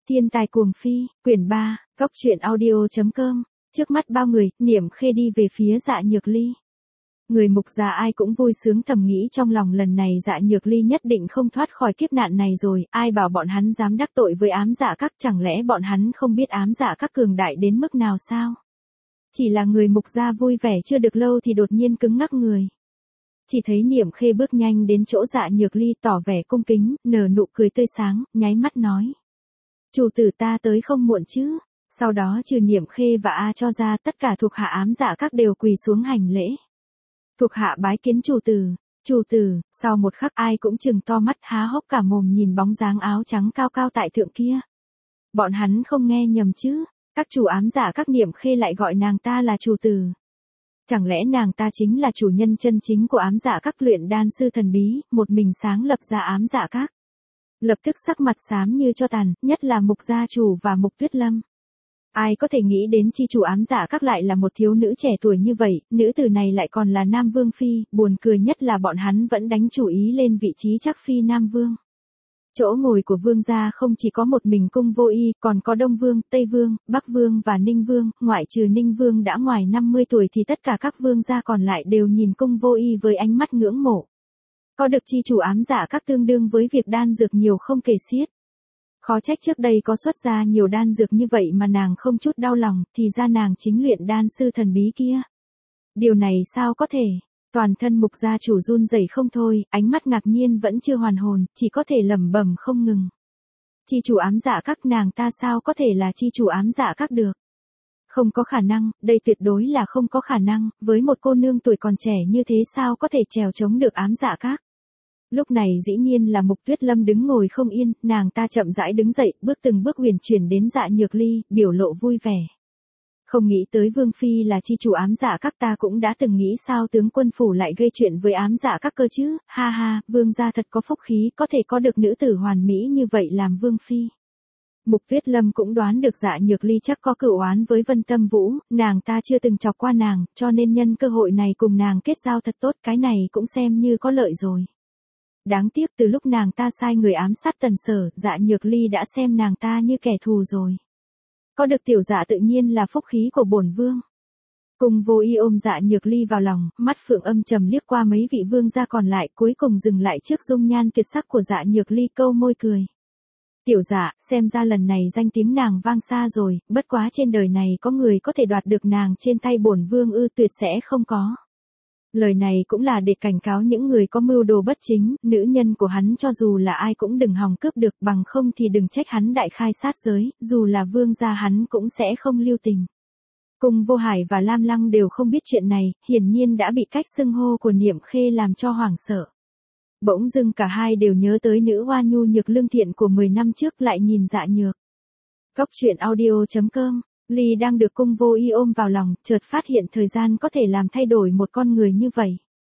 Thiên tài cuồng phi, quyển 3, góc truyện audio.com, trước mắt bao người, Niệm Khê đi về phía Dạ Nhược Ly. Người mục già ai cũng vui sướng thầm nghĩ trong lòng lần này Dạ Nhược Ly nhất định không thoát khỏi kiếp nạn này rồi, ai bảo bọn hắn dám đắc tội với ám dạ các, chẳng lẽ bọn hắn không biết ám dạ các cường đại đến mức nào sao? Chỉ là người mục gia vui vẻ chưa được lâu thì đột nhiên cứng ngắc người. Chỉ thấy Niệm Khê bước nhanh đến chỗ Dạ Nhược Ly tỏ vẻ cung kính, nở nụ cười tươi sáng, nháy mắt nói. Chủ tử ta tới không muộn chứ. Sau đó trừ Niệm Khê và A cho ra tất cả thuộc hạ ám dạ các đều quỳ xuống hành lễ. Thuộc hạ bái kiến chủ tử, sau một khắc ai cũng trừng to mắt há hốc cả mồm nhìn bóng dáng áo trắng cao cao tại thượng kia. Bọn hắn không nghe nhầm chứ, các chủ ám dạ các Niệm Khê lại gọi nàng ta là chủ tử. Chẳng lẽ nàng ta chính là chủ nhân chân chính của ám dạ các luyện đan sư thần bí, một mình sáng lập ra ám dạ các. Lập tức sắc mặt xám như cho tàn, nhất là Mục gia chủ và Mục Tuyết Lâm. Ai có thể nghĩ đến chi chủ ám dạ các lại là một thiếu nữ trẻ tuổi như vậy, nữ tử này lại còn là Nam Vương Phi, buồn cười nhất là bọn hắn vẫn đánh chủ ý lên vị trí chắc Phi Nam Vương. Chỗ ngồi của vương gia không chỉ có một mình Cung Vô Y, còn có Đông Vương, Tây Vương, Bắc Vương và Ninh Vương, ngoại trừ Ninh Vương đã ngoài 50 tuổi thì tất cả các vương gia còn lại đều nhìn Cung Vô Y với ánh mắt ngưỡng mộ. Có được chi chủ ám dạ các tương đương với việc đan dược nhiều không kể xiết. Khó trách trước đây có xuất ra nhiều đan dược như vậy mà nàng không chút đau lòng, thì ra nàng chính luyện đan sư thần bí kia. Điều này sao có thể? Toàn thân Mục gia chủ run rẩy không thôi, ánh mắt ngạc nhiên vẫn chưa hoàn hồn, chỉ có thể lẩm bẩm không ngừng. Chi chủ ám dạ các, nàng ta sao có thể là chi chủ ám dạ các được? Không có khả năng, đây tuyệt đối là không có khả năng, với một cô nương tuổi còn trẻ như thế sao có thể trèo chống được ám dạ các? Lúc này dĩ nhiên là Mục Tuyết Lâm đứng ngồi không yên, nàng ta chậm rãi đứng dậy, bước từng bước huyền chuyển đến Dạ Nhược Ly, biểu lộ vui vẻ. Không nghĩ tới Vương Phi là chi chủ ám dạ các, ta cũng đã từng nghĩ sao tướng quân phủ lại gây chuyện với ám dạ các cơ chứ, ha ha, vương gia thật có phúc khí, có thể có được nữ tử hoàn mỹ như vậy làm Vương Phi. Mục Tuyết Lâm cũng đoán được Dạ Nhược Ly chắc có cửu oán với Vân Tâm Vũ, nàng ta chưa từng chọc qua nàng, cho nên nhân cơ hội này cùng nàng kết giao thật tốt, cái này cũng xem như có lợi rồi. Đáng tiếc từ lúc nàng ta sai người ám sát Tần Sở, Dạ Nhược Ly đã xem nàng ta như kẻ thù rồi. Có được tiểu dạ tự nhiên là phúc khí của bổn vương. Cung Vô Y ôm Dạ Nhược Ly vào lòng, mắt phượng âm trầm liếc qua mấy vị vương gia còn lại, cuối cùng dừng lại trước dung nhan tuyệt sắc của Dạ Nhược Ly, câu môi cười. Tiểu dạ, xem ra lần này danh tiếng nàng vang xa rồi, bất quá trên đời này có người có thể đoạt được nàng trên tay bổn vương ư? Tuyệt sẽ không có. Lời này cũng là để cảnh cáo những người có mưu đồ bất chính, nữ nhân của hắn cho dù là ai cũng đừng hòng cướp được, bằng không thì đừng trách hắn đại khai sát giới, dù là vương gia hắn cũng sẽ không lưu tình. Cung Vô Hải và Lam Lăng đều không biết chuyện này, hiển nhiên đã bị cách xưng hô của Niệm Khê làm cho hoảng sợ. Bỗng dưng cả hai đều nhớ tới nữ hoa nhu nhược lương thiện của 10 năm trước, lại nhìn Dạ Nhược. Góc truyện audio.com. Ly đang được Cung Vô Y ôm vào lòng, chợt phát hiện thời gian có thể làm thay đổi một con người như vậy.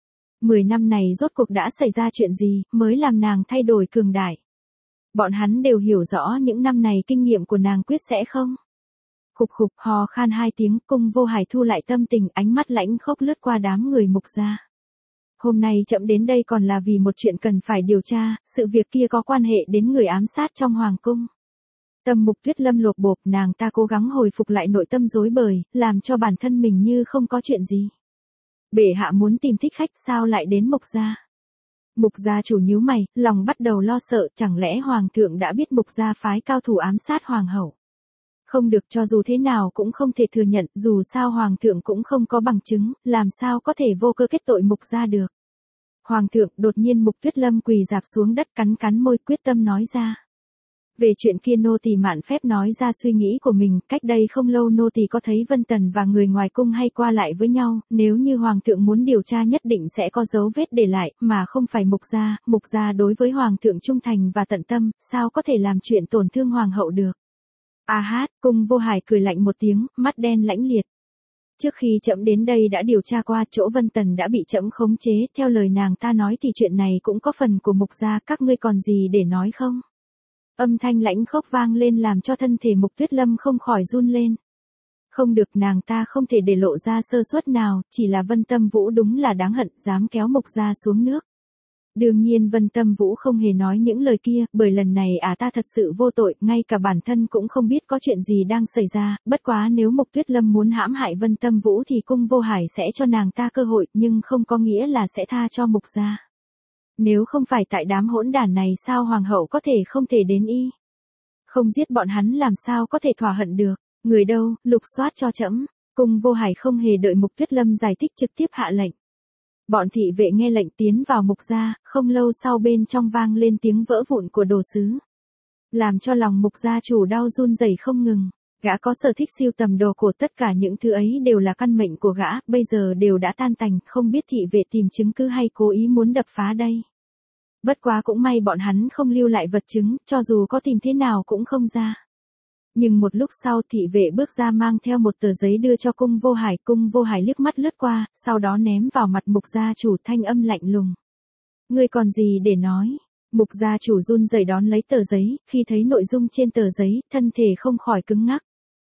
10 năm này rốt cuộc đã xảy ra chuyện gì, mới làm nàng thay đổi cường đại. Bọn hắn đều hiểu rõ những năm này kinh nghiệm của nàng quyết sẽ không. Khục khục hò khan 2 tiếng, Cung Vô Hải thu lại tâm tình, ánh mắt lãnh khốc lướt qua đám người Mục gia. Hôm nay chậm đến đây còn là vì một chuyện cần phải điều tra, sự việc kia có quan hệ đến người ám sát trong hoàng cung. Tâm Mục Tuyết Lâm lột bột, nàng ta cố gắng hồi phục lại nội tâm rối bời, làm cho bản thân mình như không có chuyện gì. Bệ hạ muốn tìm thích khách sao lại đến Mục gia? Mục gia chủ nhíu mày, lòng bắt đầu lo sợ, chẳng lẽ hoàng thượng đã biết Mục gia phái cao thủ ám sát hoàng hậu? Không được, cho dù thế nào cũng không thể thừa nhận, dù sao hoàng thượng cũng không có bằng chứng, làm sao có thể vô cơ kết tội Mục gia được. Hoàng thượng, đột nhiên Mục Tuyết Lâm quỳ rạp xuống đất, cắn môi quyết tâm nói ra. Về chuyện kia nô tỳ mạn phép nói ra suy nghĩ của mình, cách đây không lâu nô tỳ có thấy Vân Tần và người ngoài cung hay qua lại với nhau, nếu như hoàng thượng muốn điều tra nhất định sẽ có dấu vết để lại, mà không phải Mục gia đối với hoàng thượng trung thành và tận tâm, sao có thể làm chuyện tổn thương hoàng hậu được. A hát, Cung Vô Hải cười lạnh một tiếng, mắt đen lãnh liệt. Trước khi trẫm đến đây đã điều tra qua, chỗ Vân Tần đã bị trẫm khống chế, theo lời nàng ta nói thì chuyện này cũng có phần của Mục gia, các ngươi còn gì để nói không? Âm thanh lãnh khốc vang lên làm cho thân thể Mục Tuyết Lâm không khỏi run lên. Không được, nàng ta không thể để lộ ra sơ suất nào, chỉ là Vân Tâm Vũ đúng là đáng hận, dám kéo Mục gia xuống nước. Đương nhiên Vân Tâm Vũ không hề nói những lời kia, bởi lần này ta thật sự vô tội, ngay cả bản thân cũng không biết có chuyện gì đang xảy ra, bất quá nếu Mục Tuyết Lâm muốn hãm hại Vân Tâm Vũ thì Cung Vô Hải sẽ cho nàng ta cơ hội, nhưng không có nghĩa là sẽ tha cho Mục gia. Nếu không phải tại đám hỗn đản này sao hoàng hậu có thể không thể đến y. Không giết bọn hắn làm sao có thể thỏa hận được, người đâu, lục soát cho trẫm. Cung Vô Hải không hề đợi Mục Tuyết Lâm giải thích trực tiếp hạ lệnh. Bọn thị vệ nghe lệnh tiến vào Mục gia, không lâu sau bên trong vang lên tiếng vỡ vụn của đồ sứ. Làm cho lòng Mục gia chủ đau run rẩy không ngừng. Gã có sở thích sưu tầm đồ cổ, tất cả những thứ ấy đều là căn mệnh của gã, bây giờ đều đã tan tành, không biết thị vệ tìm chứng cứ hay cố ý muốn đập phá đây. Bất quá cũng may bọn hắn không lưu lại vật chứng, cho dù có tìm thế nào cũng không ra. Nhưng một lúc sau thị vệ bước ra mang theo một tờ giấy đưa cho Cung Vô Hải liếc mắt lướt qua, sau đó ném vào mặt Mục gia chủ, thanh âm lạnh lùng. Ngươi còn gì để nói? Mục gia chủ run rẩy đón lấy tờ giấy, khi thấy nội dung trên tờ giấy, thân thể không khỏi cứng ngắc.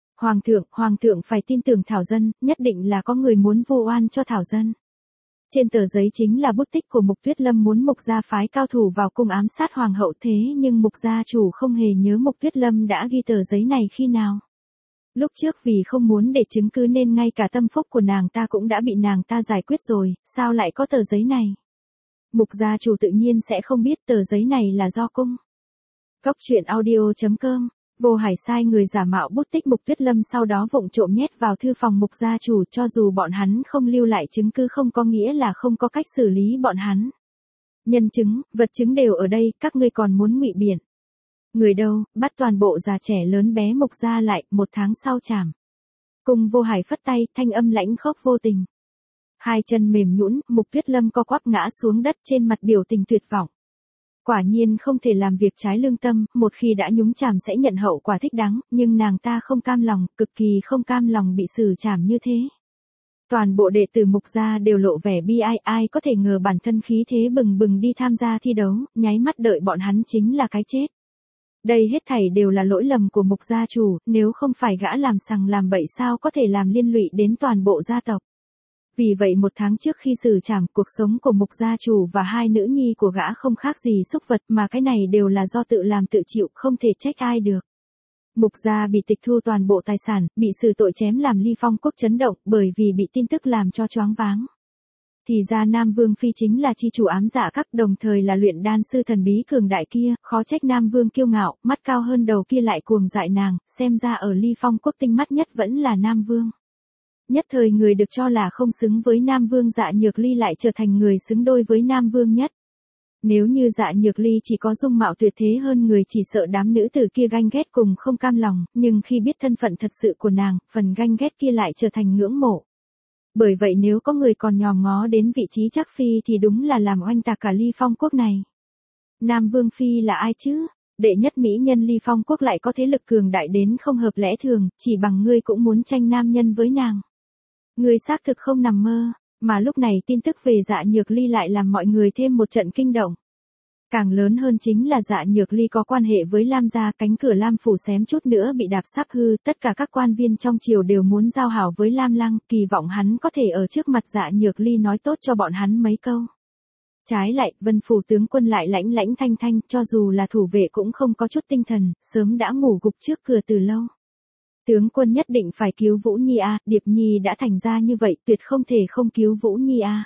Hoàng thượng phải tin tưởng Thảo Dân, nhất định là có người muốn vu oan cho Thảo Dân. Trên tờ giấy chính là bút tích của Mục Tuyết Lâm muốn Mục gia phái cao thủ vào cung ám sát hoàng hậu, thế nhưng Mục gia chủ không hề nhớ Mục Tuyết Lâm đã ghi tờ giấy này khi nào. Lúc trước vì không muốn để chứng cứ nên ngay cả tâm phúc của nàng ta cũng đã bị nàng ta giải quyết rồi, sao lại có tờ giấy này? Mục gia chủ tự nhiên sẽ không biết tờ giấy này là do cung. Cóc truyện audio.com. Vô Hải sai người giả mạo bút tích Mục Tuyết Lâm, sau đó vụng trộm nhét vào thư phòng Mục gia chủ, cho dù bọn hắn không lưu lại chứng cứ không có nghĩa là không có cách xử lý bọn hắn. Nhân chứng, vật chứng đều ở đây, các ngươi còn muốn ngụy biện. Người đâu, bắt toàn bộ già trẻ lớn bé Mục gia lại, 1 tháng sau trảm. Cung Vô Hải phất tay, thanh âm lãnh khốc vô tình. Hai chân mềm nhũn, Mục Tuyết Lâm co quắp ngã xuống đất, trên mặt biểu tình tuyệt vọng. Quả nhiên không thể làm việc trái lương tâm, một khi đã nhúng chàm sẽ nhận hậu quả thích đáng, nhưng nàng ta không cam lòng, cực kỳ không cam lòng bị xử trảm như thế. Toàn bộ đệ tử Mục gia đều lộ vẻ bi ai có thể ngờ bản thân khí thế bừng bừng đi tham gia thi đấu, nháy mắt đợi bọn hắn chính là cái chết. Đây hết thảy đều là lỗi lầm của Mục gia chủ, nếu không phải gã làm sằng làm bậy sao có thể làm liên lụy đến toàn bộ gia tộc. Vì vậy 1 tháng trước khi xử trảm, cuộc sống của Mục gia chủ và 2 nữ nhi của gã không khác gì súc vật, mà cái này đều là do tự làm tự chịu, không thể trách ai được. Mục gia bị tịch thu toàn bộ tài sản, bị xử tội chém làm Ly Phong quốc chấn động, bởi vì bị tin tức làm cho choáng váng. Thì ra Nam Vương Phi chính là chi chủ ám dạ các, đồng thời là luyện đan sư thần bí cường đại kia, khó trách Nam Vương kiêu ngạo, mắt cao hơn đầu kia lại cuồng dại nàng, xem ra ở Ly Phong quốc tinh mắt nhất vẫn là Nam Vương. Nhất thời người được cho là không xứng với Nam Vương Dạ Nhược Ly lại trở thành người xứng đôi với Nam Vương nhất. Nếu như Dạ Nhược Ly chỉ có dung mạo tuyệt thế hơn người chỉ sợ đám nữ tử kia ganh ghét cùng không cam lòng, nhưng khi biết thân phận thật sự của nàng, phần ganh ghét kia lại trở thành ngưỡng mộ. Bởi vậy nếu có người còn nhòm ngó đến vị trí Trác Phi thì đúng là làm oanh tạc cả Ly Phong quốc này. Nam Vương Phi là ai chứ? Đệ nhất mỹ nhân Ly Phong quốc lại có thế lực cường đại đến không hợp lẽ thường, chỉ bằng ngươi cũng muốn tranh nam nhân với nàng. Ngươi xác thực không nằm mơ, mà lúc này tin tức về Dạ Nhược Ly lại làm mọi người thêm một trận kinh động. Càng lớn hơn chính là Dạ Nhược Ly có quan hệ với Lam gia, cánh cửa Lam phủ xém chút nữa bị đạp sắp hư, tất cả các quan viên trong triều đều muốn giao hảo với Lam Lăng, kỳ vọng hắn có thể ở trước mặt Dạ Nhược Ly nói tốt cho bọn hắn mấy câu. Trái lại, Vân phủ tướng quân lại lãnh lãnh thanh thanh, cho dù là thủ vệ cũng không có chút tinh thần, sớm đã ngủ gục trước cửa từ lâu. Tướng quân nhất định phải cứu Vũ Nhi a, Điệp Nhi đã thành ra như vậy, tuyệt không thể không cứu Vũ Nhi a.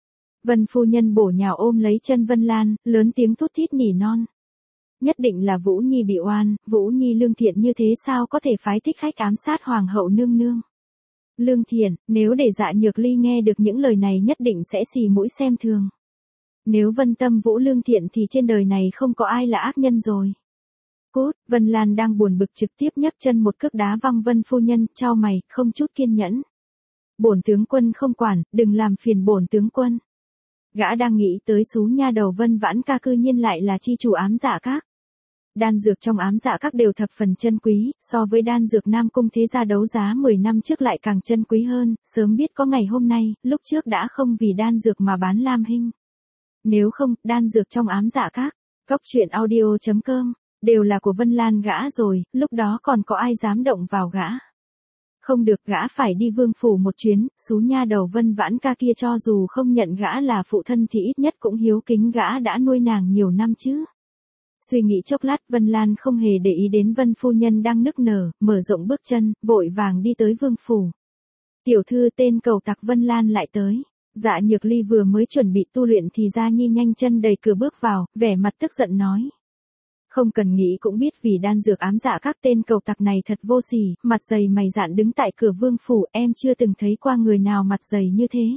Vân phu nhân bổ nhào ôm lấy chân Vân Lan, lớn tiếng thút thít nỉ non. Nhất định là Vũ Nhi bị oan, Vũ Nhi lương thiện như thế sao có thể phái thích khách ám sát hoàng hậu nương nương. Lương thiện, nếu để Dạ Nhược Ly nghe được những lời này nhất định sẽ xì mũi xem thường. Nếu Vân Tâm Vũ lương thiện thì trên đời này không có ai là ác nhân rồi. Cút, Vân Lan đang buồn bực trực tiếp nhấc chân một cước đá văng Vân phu nhân, chau mày, không chút kiên nhẫn. Bổn tướng quân không quản, đừng làm phiền bổn tướng quân. Gã đang nghĩ tới xú nha đầu Vân Vãn Ca cư nhiên lại là chi chủ ám dạ các. Đan dược trong ám dạ các đều thập phần chân quý, so với đan dược Nam Cung thế gia đấu giá 10 năm trước lại càng chân quý hơn, sớm biết có ngày hôm nay, lúc trước đã không vì đan dược mà bán Lam Hinh. Nếu không, đan dược trong ám dạ các, cóc truyện audio.com, đều là của Vân Lan gã rồi, lúc đó còn có ai dám động vào gã. Không được, gã phải đi vương phủ một chuyến, xú nha đầu Vân Vãn Ca kia cho dù không nhận gã là phụ thân thì ít nhất cũng hiếu kính gã đã nuôi nàng nhiều năm chứ. Suy nghĩ chốc lát, Vân Lan không hề để ý đến Vân phu nhân đang nức nở, mở rộng bước chân, vội vàng đi tới vương phủ. Tiểu thư, tên cầu tặc Vân Lan lại tới. Dạ Nhược Ly vừa mới chuẩn bị tu luyện thì Gia Nhi nhanh chân đẩy cửa bước vào, vẻ mặt tức giận nói. Không cần nghĩ cũng biết vì đan dược ám dạ các tên cầu tặc này thật vô sỉ, mặt dày mày dạn đứng tại cửa vương phủ, em chưa từng thấy qua người nào mặt dày như thế.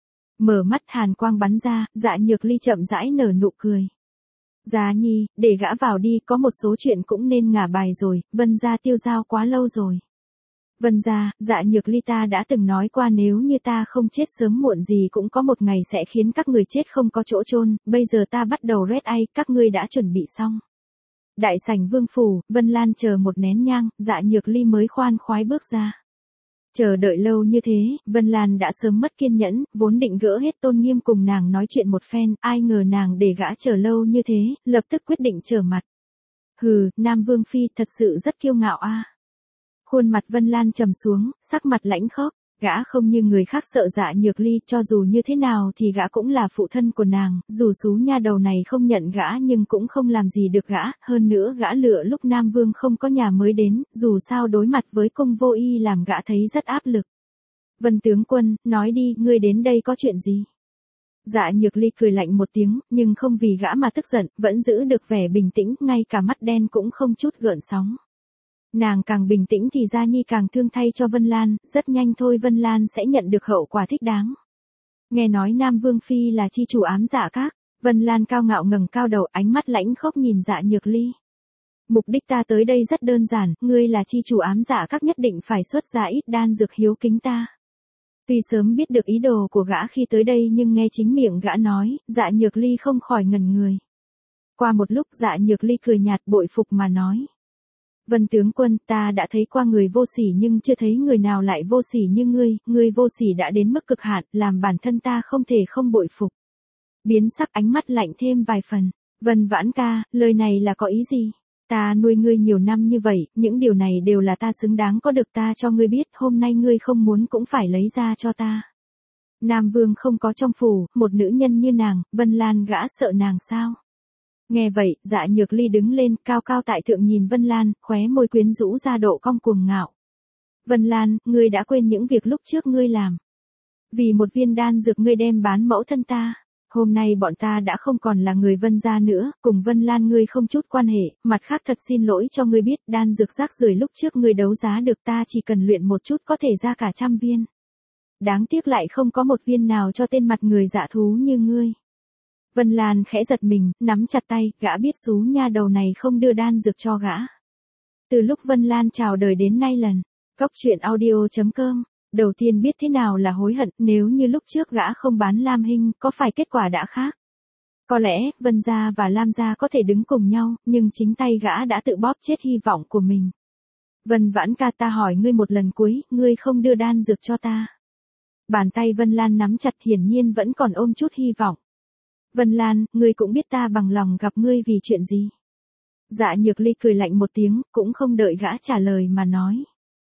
Mở mắt hàn quang bắn ra, Dạ Nhược Ly chậm rãi nở nụ cười. Gia Nhi, để gã vào đi, có một số chuyện cũng nên ngả bài rồi, Vân gia tiêu dao quá lâu rồi. Vân gia, Dạ Nhược Ly ta đã từng nói qua nếu như ta không chết sớm muộn gì cũng có một ngày sẽ khiến các người chết không có chỗ chôn, bây giờ ta bắt đầu red eye, các ngươi đã chuẩn bị xong. Đại sảnh vương phủ, Vân Lan chờ một nén nhang, Dạ Nhược Ly mới khoan khoái bước ra. Chờ đợi lâu như thế, Vân Lan đã sớm mất kiên nhẫn, vốn định gỡ hết tôn nghiêm cùng nàng nói chuyện một phen, ai ngờ nàng để gã chờ lâu như thế, lập tức quyết định trở mặt. Hừ, Nam Vương Phi thật sự rất kiêu ngạo a. Khuôn mặt Vân Lan trầm xuống, sắc mặt lãnh khốc, gã không như người khác sợ Dạ Nhược Ly, cho dù như thế nào thì gã cũng là phụ thân của nàng, dù xú nha đầu này không nhận gã nhưng cũng không làm gì được gã, hơn nữa gã lựa lúc Nam Vương không có nhà mới đến, dù sao đối mặt với Cung Vô Y làm gã thấy rất áp lực. Vân tướng quân, nói đi, ngươi đến đây có chuyện gì? Dạ Nhược Ly cười lạnh một tiếng, nhưng không vì gã mà tức giận, vẫn giữ được vẻ bình tĩnh, ngay cả mắt đen cũng không chút gợn sóng. Nàng càng bình tĩnh thì Gia Nhi càng thương thay cho Vân Lan, rất nhanh thôi Vân Lan sẽ nhận được hậu quả thích đáng. Nghe nói Nam Vương Phi là chi chủ ám dạ các, Vân Lan cao ngạo ngẩng cao đầu, ánh mắt lãnh khốc nhìn Dạ Nhược Ly. Mục đích ta tới đây rất đơn giản, ngươi là chi chủ ám dạ các nhất định phải xuất ra ít đan dược hiếu kính ta. Tuy sớm biết được ý đồ của gã khi tới đây nhưng nghe chính miệng gã nói, Dạ Nhược Ly không khỏi ngẩn người. Qua một lúc Dạ Nhược Ly cười nhạt bội phục mà nói. Vân tướng quân, ta đã thấy qua người vô sỉ nhưng chưa thấy người nào lại vô sỉ như ngươi vô sỉ đã đến mức cực hạn, làm bản thân ta không thể không bội phục. Biến sắc ánh mắt lạnh thêm vài phần. Vân Vãn Ca, lời này là có ý gì? Ta nuôi ngươi nhiều năm như vậy, những điều này đều là ta xứng đáng có được, ta cho ngươi biết, hôm nay ngươi không muốn cũng phải lấy ra cho ta. Nam Vương không có trong phủ, một nữ nhân như nàng, Vân Lan gã sợ nàng sao? Nghe vậy, Dạ Nhược Ly đứng lên, cao cao tại thượng nhìn Vân Lan, khóe môi quyến rũ ra độ cong cuồng ngạo. Vân Lan, ngươi đã quên những việc lúc trước ngươi làm. Vì một viên đan dược ngươi đem bán mẫu thân ta. Hôm nay bọn ta đã không còn là người Vân gia nữa, cùng Vân Lan ngươi không chút quan hệ, mặt khác thật xin lỗi cho ngươi biết, đan dược rác rưởi lúc trước ngươi đấu giá được ta chỉ cần luyện một chút có thể ra cả 100 viên. Đáng tiếc lại không có một viên nào cho tên mặt người dạ thú như ngươi. Vân Lan khẽ giật mình, nắm chặt tay, gã biết xú nha đầu này không đưa đan dược cho gã. Từ lúc Vân Lan chào đời đến nay lần, Góc Truyện Audio.com, đầu tiên biết thế nào là hối hận, nếu như lúc trước gã không bán Lam Hinh, có phải kết quả đã khác? Có lẽ, Vân gia và Lam gia có thể đứng cùng nhau, nhưng chính tay gã đã tự bóp chết hy vọng của mình. Vân Vãn Ca, ta hỏi ngươi một lần cuối, ngươi không đưa đan dược cho ta. Bàn tay Vân Lan nắm chặt, hiển nhiên vẫn còn ôm chút hy vọng. Vân Lan, ngươi cũng biết ta bằng lòng gặp ngươi vì chuyện gì. Dạ Nhược Ly cười lạnh một tiếng, cũng không đợi gã trả lời mà nói.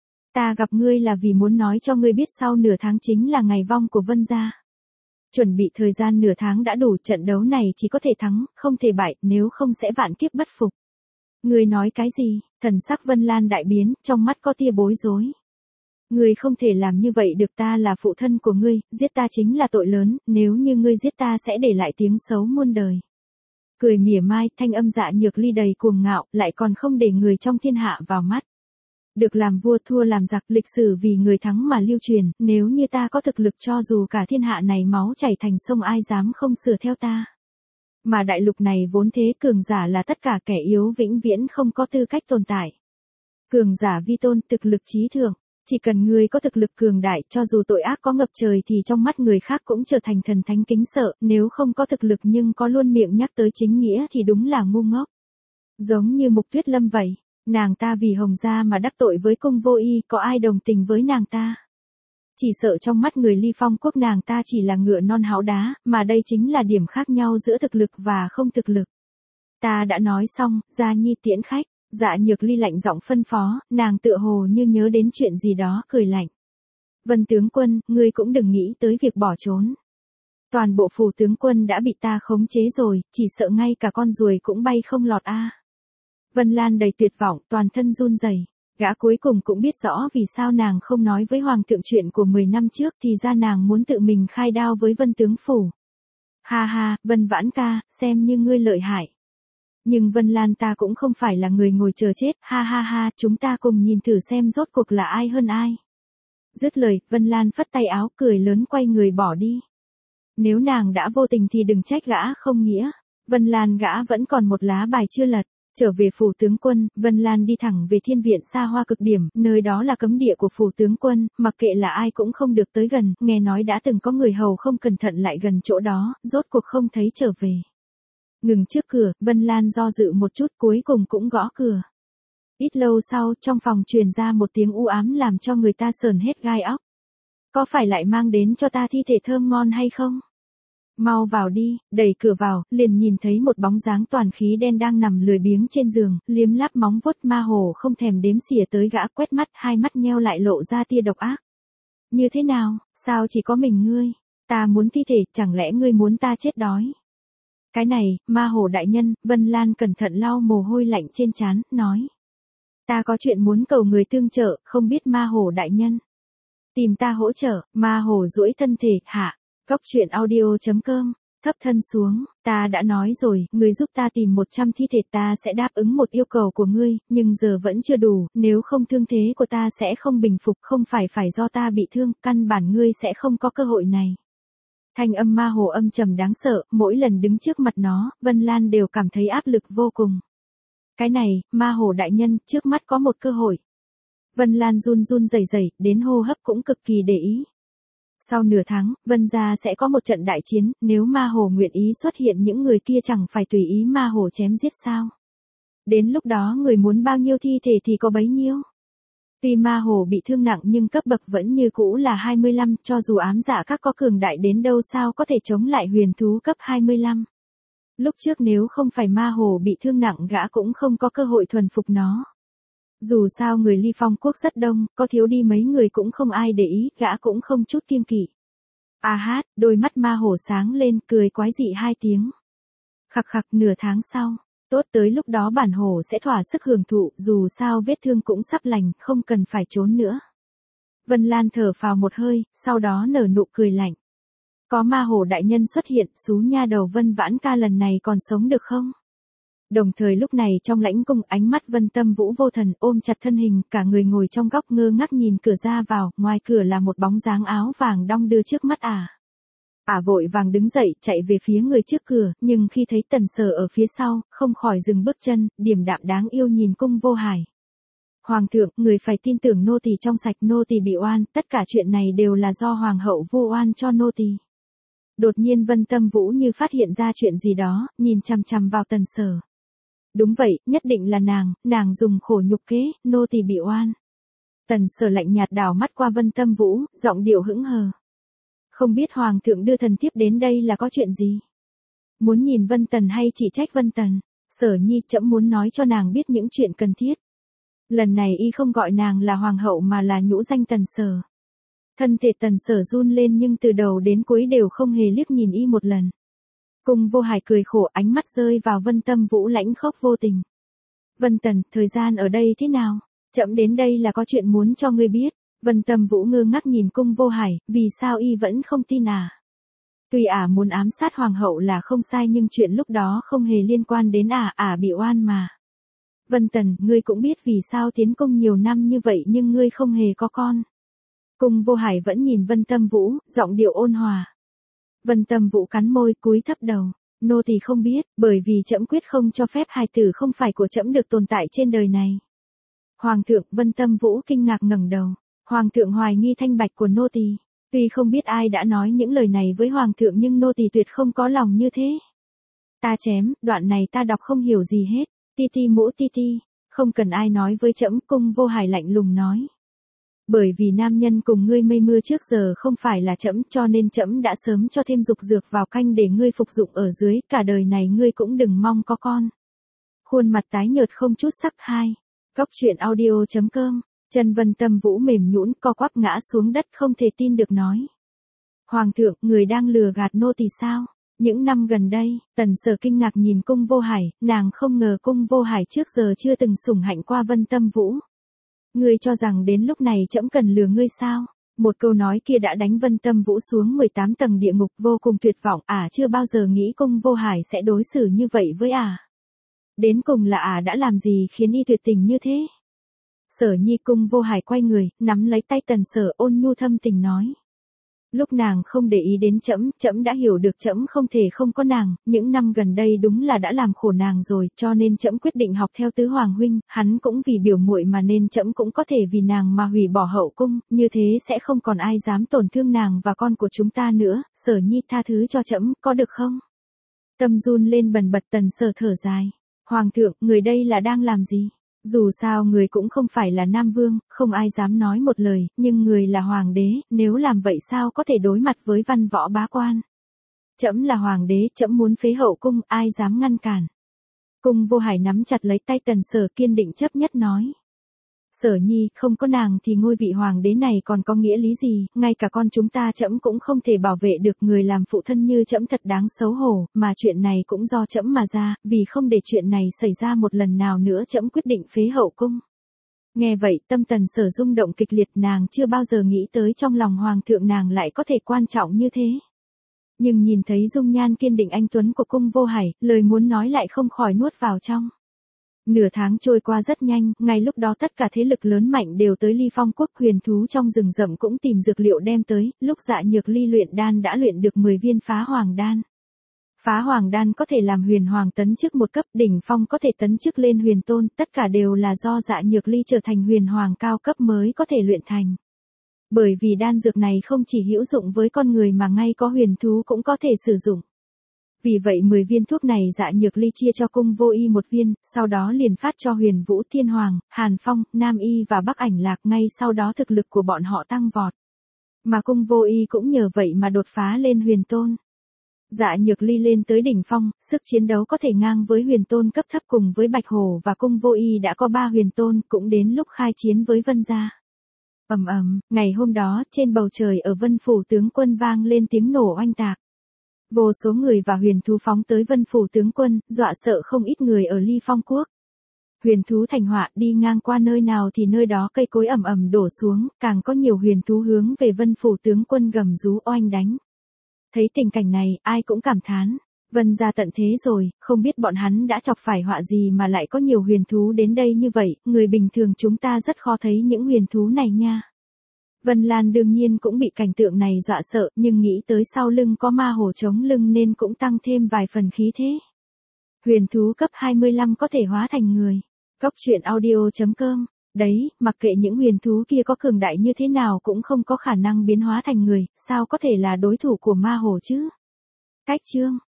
Ta gặp ngươi là vì muốn nói cho ngươi biết sau nửa tháng chính là ngày vong của Vân gia. Chuẩn bị thời gian nửa tháng đã đủ, trận đấu này chỉ có thể thắng, không thể bại, nếu không sẽ vạn kiếp bất phục. Ngươi nói cái gì? Thần sắc Vân Lan đại biến, trong mắt có tia bối rối. Ngươi không thể làm như vậy được, ta là phụ thân của ngươi, giết ta chính là tội lớn, nếu như ngươi giết ta sẽ để lại tiếng xấu muôn đời. Cười mỉa mai, thanh âm Dạ Nhược Ly đầy cuồng ngạo, lại còn không để người trong thiên hạ vào mắt. Được làm vua thua làm giặc, lịch sử vì người thắng mà lưu truyền, nếu như ta có thực lực cho dù cả thiên hạ này máu chảy thành sông ai dám không sửa theo ta. Mà đại lục này vốn thế, cường giả là tất cả, kẻ yếu vĩnh viễn không có tư cách tồn tại. Cường giả vi tôn, thực lực chí thượng. Chỉ cần ngươi có thực lực cường đại, cho dù tội ác có ngập trời thì trong mắt người khác cũng trở thành thần thánh kính sợ, nếu không có thực lực nhưng có luôn miệng nhắc tới chính nghĩa thì đúng là ngu ngốc. Giống như Mục Tuyết Lâm vậy, nàng ta vì Hồng gia mà đắc tội với Cung Vô Y, có ai đồng tình với nàng ta? Chỉ sợ trong mắt người Ly Phong quốc nàng ta chỉ là ngựa non háo đá, mà đây chính là điểm khác nhau giữa thực lực và không thực lực. Ta đã nói xong, Gia Nhi tiễn khách. Dạ Nhược Ly lạnh giọng phân phó, nàng tựa hồ như nhớ đến chuyện gì đó cười lạnh. Vân tướng quân, ngươi cũng đừng nghĩ tới việc bỏ trốn. Toàn bộ phủ tướng quân đã bị ta khống chế rồi, chỉ sợ ngay cả con ruồi cũng bay không lọt a. Vân Lan đầy tuyệt vọng, toàn thân run rẩy. Gã cuối cùng cũng biết rõ vì sao nàng không nói với hoàng thượng chuyện của 10 năm trước, thì ra nàng muốn tự mình khai đao với Vân tướng phủ. Ha ha, Vân Vãn ca, xem như ngươi lợi hại. Nhưng Vân Lan ta cũng không phải là người ngồi chờ chết, ha ha ha, chúng ta cùng nhìn thử xem rốt cuộc là ai hơn ai. Dứt lời, Vân Lan phất tay áo cười lớn quay người bỏ đi. Nếu nàng đã vô tình thì đừng trách gã không nghĩa. Vân Lan gã vẫn còn một lá bài chưa lật. Trở về phủ tướng quân, Vân Lan đi thẳng về thiên viện xa hoa cực điểm, nơi đó là cấm địa của phủ tướng quân, mặc kệ là ai cũng không được tới gần, nghe nói đã từng có người hầu không cẩn thận lại gần chỗ đó, rốt cuộc không thấy trở về. Ngừng trước cửa, Vân Lan do dự một chút cuối cùng cũng gõ cửa. Ít lâu sau, trong phòng truyền ra một tiếng u ám làm cho người ta sờn hết gai óc. Có phải lại mang đến cho ta thi thể thơm ngon hay không? Mau vào đi, đẩy cửa vào, liền nhìn thấy một bóng dáng toàn khí đen đang nằm lười biếng trên giường, liếm láp móng vuốt ma hồ không thèm đếm xỉa tới gã quét mắt, hai mắt nheo lại lộ ra tia độc ác. Như thế nào, sao chỉ có mình ngươi? Ta muốn thi thể, chẳng lẽ ngươi muốn ta chết đói? Cái này, ma hồ đại nhân, Vân Lan cẩn thận lau mồ hôi lạnh trên trán, nói. Ta có chuyện muốn cầu người tương trợ, không biết ma hồ đại nhân. Tìm ta hỗ trợ, ma hồ duỗi thân thể, hạ. Cốc truyện audio.com, thấp thân xuống, ta đã nói rồi, ngươi giúp ta tìm 100 thi thể ta sẽ đáp ứng một yêu cầu của ngươi, nhưng giờ vẫn chưa đủ, nếu không thương thế của ta sẽ không bình phục, không phải do ta bị thương, căn bản ngươi sẽ không có cơ hội này. Thanh âm ma hồ âm trầm đáng sợ, mỗi lần đứng trước mặt nó, Vân Lan đều cảm thấy áp lực vô cùng. Cái này, ma hồ đại nhân, trước mắt có một cơ hội. Vân Lan run run rẩy rẩy, đến hô hấp cũng cực kỳ để ý. Sau nửa tháng, Vân gia sẽ có một trận đại chiến, nếu ma hồ nguyện ý xuất hiện những người kia chẳng phải tùy ý ma hồ chém giết sao. Đến lúc đó người muốn bao nhiêu thi thể thì có bấy nhiêu. Tuy ma hồ bị thương nặng nhưng cấp bậc vẫn như cũ là 25, cho dù ám dạ các có cường đại đến đâu sao có thể chống lại huyền thú cấp 25. Lúc trước nếu không phải ma hồ bị thương nặng gã cũng không có cơ hội thuần phục nó. Dù sao người Ly Phong quốc rất đông, có thiếu đi mấy người cũng không ai để ý, gã cũng không chút kiêng kỵ. A hát, đôi mắt ma hổ sáng lên, cười quái dị hai tiếng. Khặc khặc, nửa tháng sau, tốt tới lúc đó bản hổ sẽ thỏa sức hưởng thụ, dù sao vết thương cũng sắp lành, không cần phải trốn nữa. Vân Lan thở phào một hơi, sau đó nở nụ cười lạnh. Có ma hổ đại nhân xuất hiện, xú nha đầu Vân Vãn ca lần này còn sống được không? Đồng thời lúc này trong lãnh cung ánh mắt Vân Tâm Vũ vô thần ôm chặt thân hình, cả người ngồi trong góc ngơ ngác nhìn cửa ra vào, ngoài cửa là một bóng dáng áo vàng đong đưa trước mắt ả. Ả vội vàng đứng dậy, chạy về phía người trước cửa, nhưng khi thấy Tần Sở ở phía sau, không khỏi dừng bước chân, điềm đạm đáng yêu nhìn Cung Vô Hải. Hoàng thượng, người phải tin tưởng nô tỳ trong sạch, nô tỳ bị oan, tất cả chuyện này đều là do hoàng hậu vu oan cho nô tỳ. Đột nhiên Vân Tâm Vũ như phát hiện ra chuyện gì đó, nhìn chằm chằm vào Tần Sở. Đúng vậy, nhất định là nàng dùng khổ nhục kế, nô tỳ bị oan. Tần Sở lạnh nhạt đảo mắt qua Vân Tâm Vũ, giọng điệu hững hờ. Không biết hoàng thượng đưa thần thiếp đến đây là có chuyện gì? Muốn nhìn Vân Tần hay chỉ trách Vân Tần? Sở Nhi trẫm muốn nói cho nàng biết những chuyện cần thiết. Lần này y không gọi nàng là hoàng hậu mà là nhũ danh Tần Sở. Thân thể Tần Sở run lên nhưng từ đầu đến cuối đều không hề liếc nhìn y một lần. Cung Vô Hải cười khổ, ánh mắt rơi vào Vân Tâm Vũ lãnh khốc vô tình. Vân Tần, thời gian ở đây thế nào? Trẫm đến đây là có chuyện muốn cho ngươi biết. Vân Tâm Vũ ngơ ngác nhìn Cung Vô Hải, vì sao y vẫn không tin à? Tuy ả muốn ám sát hoàng hậu là không sai nhưng chuyện lúc đó không hề liên quan đến ả bị oan mà. Vân Tần, ngươi cũng biết vì sao tiến cung nhiều năm như vậy nhưng ngươi không hề có con. Cung Vô Hải vẫn nhìn Vân Tâm Vũ, giọng điệu ôn hòa. Vân Tâm Vũ cắn môi, cúi thấp đầu. Nô tỳ không biết, bởi vì trẫm quyết không cho phép hài tử không phải của trẫm được tồn tại trên đời này. Hoàng thượng, Vân Tâm Vũ kinh ngạc ngẩng đầu. Hoàng thượng hoài nghi thanh bạch của nô tỳ. Tuy không biết ai đã nói những lời này với hoàng thượng nhưng nô tỳ tuyệt không có lòng như thế. Ta chém, đoạn này ta đọc không hiểu gì hết. Ti ti mũ ti ti, không cần ai nói với trẫm, Cung Vô Hải lạnh lùng nói. Bởi vì nam nhân cùng ngươi mây mưa trước giờ không phải là trẫm, cho nên trẫm đã sớm cho thêm dục dược vào canh để ngươi phục dụng ở dưới, cả đời này ngươi cũng đừng mong có con. khuôn mặt tái nhợt không chút sắc. 2. Góc truyện audio.com. Chân Vân Tâm Vũ mềm nhũn co quắp ngã xuống đất không thể tin được nói. Hoàng thượng, người đang lừa gạt nô tỳ sao? Những năm gần đây, Tần Sở kinh ngạc nhìn Cung Vô Hải, nàng không ngờ Cung Vô Hải trước giờ chưa từng sủng hạnh qua Vân Tâm Vũ. Ngươi cho rằng đến lúc này trẫm cần lừa ngươi sao? Một câu nói kia đã đánh Vân Tâm Vũ xuống 18 tầng địa ngục, vô cùng tuyệt vọng. Chưa bao giờ nghĩ Cung Vô Hải sẽ đối xử như vậy với Đến cùng là đã làm gì khiến y tuyệt tình như thế? Sở Nhi. Cung Vô Hải quay người, nắm lấy tay Tần Sở ôn nhu thâm tình nói. Lúc nàng không để ý đến trẫm đã hiểu được trẫm không thể không có nàng, những năm gần đây đúng là đã làm khổ nàng rồi, cho nên trẫm quyết định học theo Tứ Hoàng huynh, hắn cũng vì biểu muội mà nên trẫm cũng có thể vì nàng mà hủy bỏ hậu cung, như thế sẽ không còn ai dám tổn thương nàng và con của chúng ta nữa. Sở Nhi tha thứ cho trẫm, có được không? Tâm run lên bần bật. Tần Sở thở dài. Hoàng thượng, người đây là đang làm gì? Dù sao người cũng không phải là Nam Vương, không ai dám nói một lời, nhưng người là Hoàng đế, nếu làm vậy sao có thể đối mặt với văn võ bá quan? Trẫm là Hoàng đế, trẫm muốn phế hậu cung, ai dám ngăn cản? Cung Vô Hải nắm chặt lấy tay Tần Sở kiên định chấp nhất nói. Sở Nhi, không có nàng thì ngôi vị Hoàng đế này còn có nghĩa lý gì, ngay cả con chúng ta trẫm cũng không thể bảo vệ được, người làm phụ thân như trẫm thật đáng xấu hổ, mà chuyện này cũng do trẫm mà ra, vì không để chuyện này xảy ra một lần nào nữa trẫm quyết định phế hậu cung. Nghe vậy tâm Tần Sở rung động kịch liệt, nàng chưa bao giờ nghĩ tới trong lòng Hoàng thượng nàng lại có thể quan trọng như thế. Nhưng nhìn thấy dung nhan kiên định anh tuấn của Cung Vô Hải, lời muốn nói lại không khỏi nuốt vào trong. Nửa tháng trôi qua rất nhanh, ngay lúc đó tất cả thế lực lớn mạnh đều tới Ly Phong quốc, huyền thú trong rừng rậm cũng tìm dược liệu đem tới, lúc Dạ Nhược Ly luyện đan đã luyện được 10 viên Phá Hoàng đan. Phá Hoàng đan có thể làm huyền hoàng tấn chức một cấp, đỉnh phong có thể tấn chức lên huyền tôn, tất cả đều là do Dạ Nhược Ly trở thành huyền hoàng cao cấp mới có thể luyện thành. Bởi vì đan dược này không chỉ hữu dụng với con người mà ngay có huyền thú cũng có thể sử dụng. Vì vậy 10 viên thuốc này Dạ Nhược Ly chia cho Cung Vô Y một viên, sau đó liền phát cho Huyền Vũ Thiên Hoàng, Hàn Phong, Nam Y và Bắc Ảnh Lạc, ngay sau đó thực lực của bọn họ tăng vọt. Mà Cung Vô Y cũng nhờ vậy mà đột phá lên huyền tôn. Dạ Nhược Ly lên tới đỉnh phong, sức chiến đấu có thể ngang với huyền tôn cấp thấp, cùng với Bạch Hổ và Cung Vô Y đã có 3 huyền tôn, cũng đến lúc khai chiến với Vân gia. Ầm ầm, ngày hôm đó, trên bầu trời ở Vân phủ tướng quân vang lên tiếng nổ oanh tạc. Vô số người và huyền thú phóng tới Vân phủ tướng quân, dọa sợ không ít người ở Ly Phong quốc. Huyền thú thành họa, đi ngang qua nơi nào thì nơi đó cây cối ầm ầm đổ xuống, càng có nhiều huyền thú hướng về Vân phủ tướng quân gầm rú oanh đánh. Thấy tình cảnh này, ai cũng cảm thán, Vân gia tận thế rồi, không biết bọn hắn đã chọc phải họa gì mà lại có nhiều huyền thú đến đây như vậy, người bình thường chúng ta rất khó thấy những huyền thú này nha. Vân Lan đương nhiên cũng bị cảnh tượng này dọa sợ, nhưng nghĩ tới sau lưng có ma hổ chống lưng nên cũng tăng thêm vài phần khí thế. Huyền thú cấp 25 có thể hóa thành người. Góc truyện audio.com. Đấy, mặc kệ những huyền thú kia có cường đại như thế nào cũng không có khả năng biến hóa thành người, sao có thể là đối thủ của ma hổ chứ? Cách chương.